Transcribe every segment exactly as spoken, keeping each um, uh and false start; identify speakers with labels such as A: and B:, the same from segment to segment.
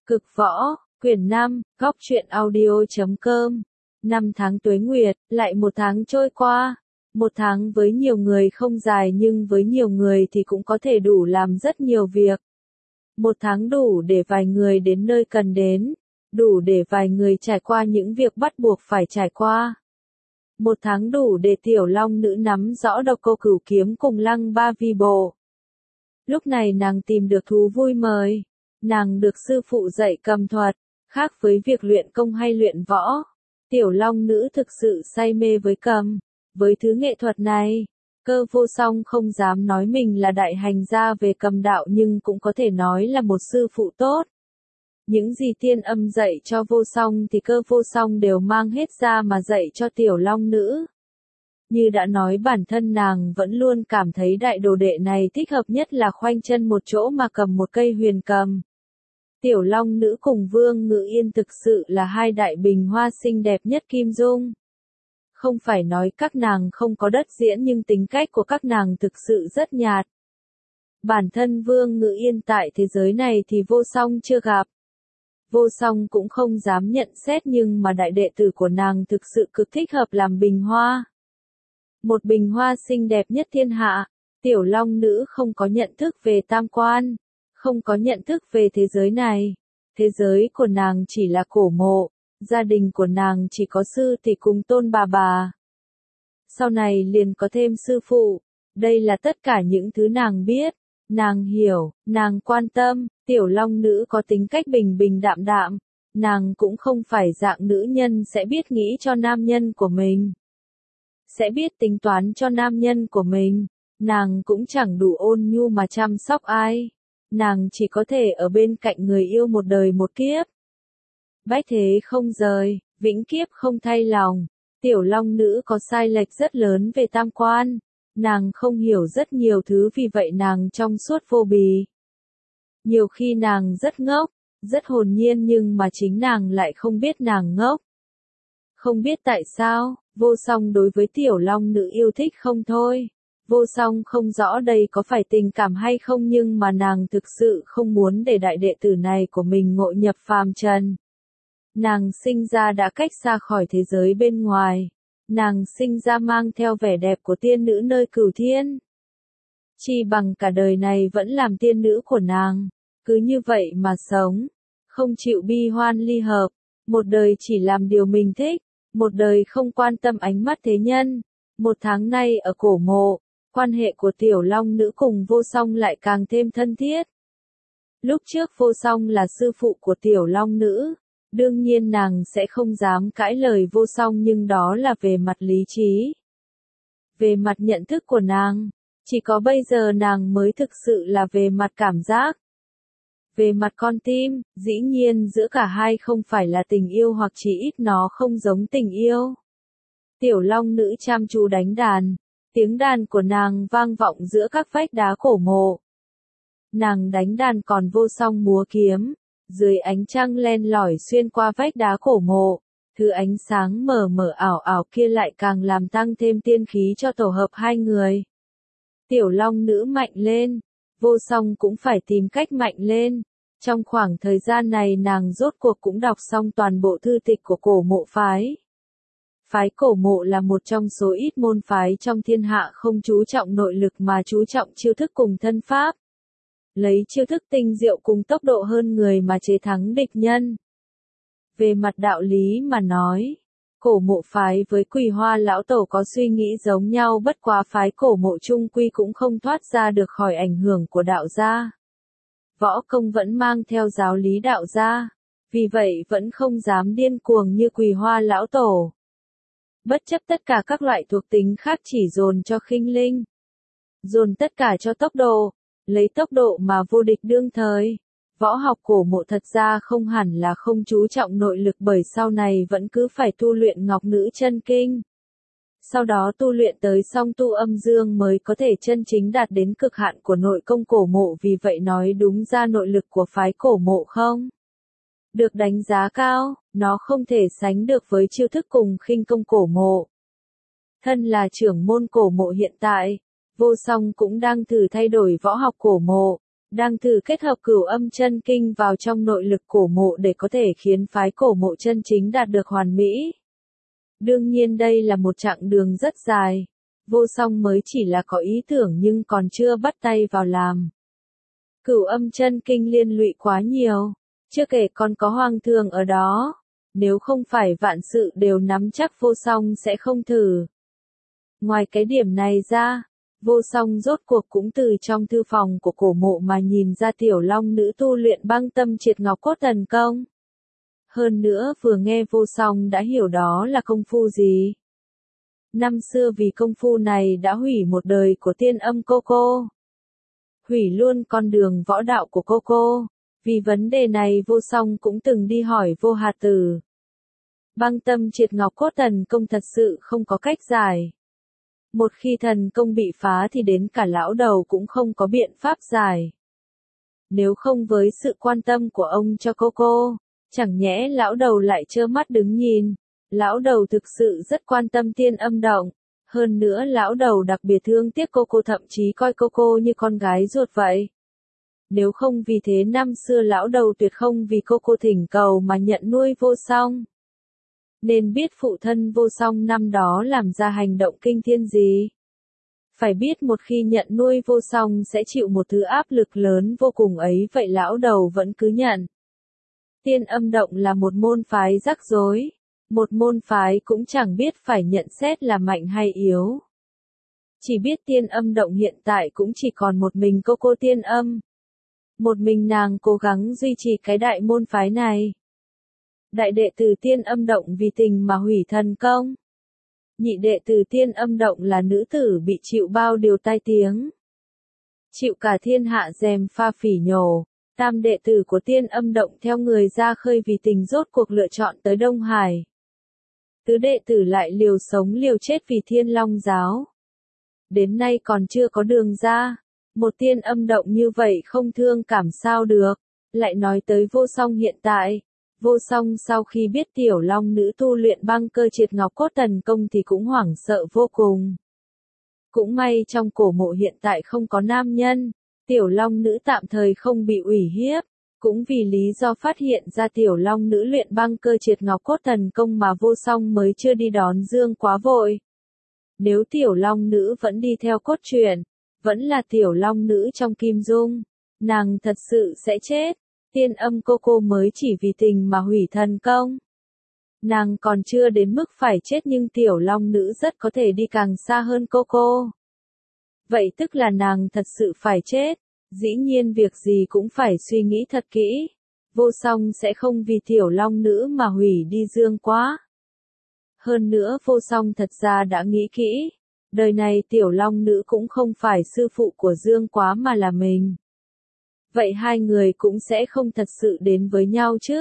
A: Cực võ, quyển năm, góc truyện audio.com. Năm tháng tuế nguyệt, lại một tháng trôi qua. Một tháng với nhiều người không dài nhưng với nhiều người thì cũng có thể đủ làm rất nhiều việc. Một tháng đủ để vài người đến nơi cần đến, đủ để vài người trải qua những việc bắt buộc phải trải qua. Một tháng đủ để tiểu long nữ nắm rõ độc cô cửu kiếm cùng lăng ba vi bộ. Lúc này nàng tìm được thú vui mời. Nàng được sư phụ dạy cầm thuật, khác với việc luyện công hay luyện võ. Tiểu long nữ thực sự say mê với cầm, với thứ nghệ thuật này. Cơ vô song không dám nói mình là đại hành gia về cầm đạo nhưng cũng có thể nói là một sư phụ tốt. Những gì tiên âm dạy cho vô song thì cơ vô song đều mang hết ra mà dạy cho tiểu long nữ. Như đã nói bản thân nàng vẫn luôn cảm thấy đại đồ đệ này thích hợp nhất là khoanh chân một chỗ mà cầm một cây huyền cầm. Tiểu long nữ cùng Vương Ngự Yên thực sự là hai đại bình hoa xinh đẹp nhất Kim Dung. Không phải nói các nàng không có đất diễn nhưng tính cách của các nàng thực sự rất nhạt. Bản thân Vương Ngự Yên tại thế giới này thì vô song chưa gặp. Vô song cũng không dám nhận xét nhưng mà đại đệ tử của nàng thực sự cực thích hợp làm bình hoa. Một bình hoa xinh đẹp nhất thiên hạ, tiểu long nữ không có nhận thức về tam quan, không có nhận thức về thế giới này. Thế giới của nàng chỉ là cổ mộ, gia đình của nàng chỉ có sư tỷ cùng tôn bà bà. Sau này liền có thêm sư phụ, đây là tất cả những thứ nàng biết, nàng hiểu, nàng quan tâm. Tiểu long nữ có tính cách bình bình đạm đạm, nàng cũng không phải dạng nữ nhân sẽ biết nghĩ cho nam nhân của mình. Sẽ biết tính toán cho nam nhân của mình, nàng cũng chẳng đủ ôn nhu mà chăm sóc ai. Nàng chỉ có thể ở bên cạnh người yêu một đời một kiếp. Bách thế không rời, vĩnh kiếp không thay lòng. Tiểu long nữ có sai lệch rất lớn về tam quan. Nàng không hiểu rất nhiều thứ vì vậy nàng trong suốt vô bì. Nhiều khi nàng rất ngốc, rất hồn nhiên nhưng mà chính nàng lại không biết nàng ngốc. Không biết tại sao, vô song đối với tiểu long nữ yêu thích không thôi. Vô song không rõ đây có phải tình cảm hay không nhưng mà nàng thực sự không muốn để đại đệ tử này của mình ngộ nhập phàm trần. Nàng sinh ra đã cách xa khỏi thế giới bên ngoài. Nàng sinh ra mang theo vẻ đẹp của tiên nữ nơi cửu thiên. Chi bằng cả đời này vẫn làm tiên nữ của nàng. Cứ như vậy mà sống. Không chịu bi hoan ly hợp. Một đời chỉ làm điều mình thích. Một đời không quan tâm ánh mắt thế nhân. Một tháng nay ở cổ mộ, quan hệ của tiểu long nữ cùng vô song lại càng thêm thân thiết. Lúc trước vô song là sư phụ của tiểu long nữ. Đương nhiên nàng sẽ không dám cãi lời vô song nhưng đó là về mặt lý trí. Về mặt nhận thức của nàng, chỉ có bây giờ nàng mới thực sự là về mặt cảm giác. Về mặt con tim, dĩ nhiên giữa cả hai không phải là tình yêu hoặc chỉ ít nó không giống tình yêu. Tiểu long nữ chăm chú đánh đàn, tiếng đàn của nàng vang vọng giữa các vách đá cổ mộ. Nàng đánh đàn còn vô song múa kiếm, dưới ánh trăng len lỏi xuyên qua vách đá cổ mộ, thứ ánh sáng mờ mờ ảo ảo kia lại càng làm tăng thêm tiên khí cho tổ hợp hai người. Tiểu long nữ mạnh lên, vô song cũng phải tìm cách mạnh lên. Trong khoảng thời gian này nàng rốt cuộc cũng đọc xong toàn bộ thư tịch của cổ mộ phái. Phái cổ mộ là một trong số ít môn phái trong thiên hạ không chú trọng nội lực mà chú trọng chiêu thức cùng thân pháp. Lấy chiêu thức tinh diệu cùng tốc độ hơn người mà chế thắng địch nhân. Về mặt đạo lý mà nói, cổ mộ phái với Quỳ Hoa lão tổ có suy nghĩ giống nhau bất quá phái cổ mộ chung quy cũng không thoát ra được khỏi ảnh hưởng của đạo gia. Võ công vẫn mang theo giáo lý đạo gia, vì vậy vẫn không dám điên cuồng như Quỳ Hoa lão tổ. Bất chấp tất cả các loại thuộc tính khác chỉ dồn cho khinh linh. Dồn tất cả cho tốc độ, lấy tốc độ mà vô địch đương thời. Võ học cổ mộ thật ra không hẳn là không chú trọng nội lực bởi sau này vẫn cứ phải tu luyện ngọc nữ chân kinh. Sau đó tu luyện tới song tu âm dương mới có thể chân chính đạt đến cực hạn của nội công cổ mộ vì vậy nói đúng ra nội lực của phái cổ mộ không được đánh giá cao, nó không thể sánh được với chiêu thức cùng khinh công cổ mộ. Thân là trưởng môn cổ mộ hiện tại, vô song cũng đang thử thay đổi võ học cổ mộ, đang thử kết hợp Cửu Âm Chân Kinh vào trong nội lực cổ mộ để có thể khiến phái cổ mộ chân chính đạt được hoàn mỹ. Đương nhiên đây là một chặng đường rất dài, Vô Song mới chỉ là có ý tưởng nhưng còn chưa bắt tay vào làm. Cửu Âm Chân Kinh liên lụy quá nhiều, chưa kể còn có hoàng thường ở đó, nếu không phải vạn sự đều nắm chắc Vô Song sẽ không thử. Ngoài cái điểm này ra, Vô Song rốt cuộc cũng từ trong thư phòng của cổ mộ mà nhìn ra tiểu long nữ tu luyện băng tâm triệt ngọc cốt thần công. Hơn nữa vừa nghe Vô Song đã hiểu đó là công phu gì. Năm xưa vì công phu này đã hủy một đời của tiên âm cô cô. Hủy luôn con đường võ đạo của cô cô. Vì vấn đề này Vô Song cũng từng đi hỏi Vô Hà Tử. Băng tâm triệt ngọc cốt thần công thật sự không có cách giải. Một khi thần công bị phá thì đến cả lão đầu cũng không có biện pháp giải. Nếu không với sự quan tâm của ông cho cô cô, chẳng nhẽ lão đầu lại trơ mắt đứng nhìn. Lão đầu thực sự rất quan tâm tiên âm động. Hơn nữa lão đầu đặc biệt thương tiếc cô cô, thậm chí coi cô cô như con gái ruột vậy. Nếu không vì thế năm xưa lão đầu tuyệt không vì cô cô thỉnh cầu mà nhận nuôi Vô Song. Nên biết phụ thân Vô Song năm đó làm ra hành động kinh thiên gì. Phải biết một khi nhận nuôi Vô Song sẽ chịu một thứ áp lực lớn vô cùng ấy, vậy lão đầu vẫn cứ nhận. Tiên âm động là một môn phái rắc rối. Một môn phái cũng chẳng biết phải nhận xét là mạnh hay yếu. Chỉ biết tiên âm động hiện tại cũng chỉ còn một mình cô cô tiên âm. Một mình nàng cố gắng duy trì cái đại môn phái này. Đại đệ tử tiên âm động vì tình mà hủy thần công. Nhị đệ tử tiên âm động là nữ tử bị chịu bao điều tai tiếng. Chịu cả thiên hạ dèm pha phỉ nhổ. Tam đệ tử của tiên âm động theo người ra khơi vì tình rốt cuộc lựa chọn tới Đông Hải. Tứ đệ tử lại liều sống liều chết vì Thiên Long giáo. Đến nay còn chưa có đường ra. Một tiên âm động như vậy không thương cảm sao được. Lại nói tới Vô Song hiện tại. Vô Song sau khi biết tiểu long nữ tu luyện băng cơ triệt ngọc cốt thần công thì cũng hoảng sợ vô cùng. Cũng may trong cổ mộ hiện tại không có nam nhân. Tiểu long nữ tạm thời không bị ủy hiếp. Cũng vì lý do phát hiện ra tiểu long nữ luyện băng cơ triệt ngọc cốt thần công mà Vô Song mới chưa đi đón Dương quá vội. Nếu tiểu long nữ vẫn đi theo cốt truyện, vẫn là tiểu long nữ trong Kim Dung, nàng thật sự sẽ chết. Tiên âm cô cô mới chỉ vì tình mà hủy thần công. Nàng còn chưa đến mức phải chết nhưng tiểu long nữ rất có thể đi càng xa hơn cô cô. Vậy tức là nàng thật sự phải chết. Dĩ nhiên việc gì cũng phải suy nghĩ thật kỹ. Vô Song sẽ không vì tiểu long nữ mà hủy đi Dương quá. Hơn nữa Vô Song thật ra đã nghĩ kỹ. Đời này tiểu long nữ cũng không phải sư phụ của Dương quá mà là mình. Vậy hai người cũng sẽ không thật sự đến với nhau chứ.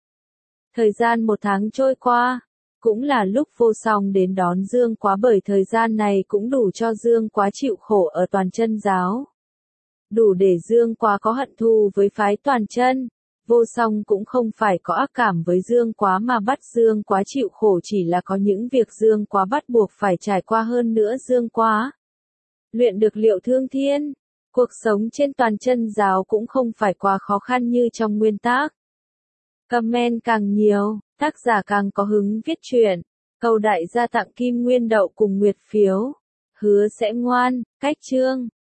A: Thời gian một tháng trôi qua. Cũng là lúc Vô Song đến đón Dương quá, bởi thời gian này cũng đủ cho Dương quá chịu khổ ở Toàn Chân giáo. Đủ để Dương quá có hận thù với phái Toàn Chân. Vô Song cũng không phải có ác cảm với Dương quá mà bắt Dương quá chịu khổ, chỉ là có những việc Dương quá bắt buộc phải trải qua. Hơn nữa Dương quá luyện được Liệu Thương Thiên. Cuộc sống trên Toàn Chân giáo cũng không phải quá khó khăn như trong nguyên tác. Comment càng nhiều, tác giả càng có hứng viết truyện. Cầu đại gia tặng kim nguyên đậu cùng nguyệt phiếu. Hứa sẽ ngoan, cách chương.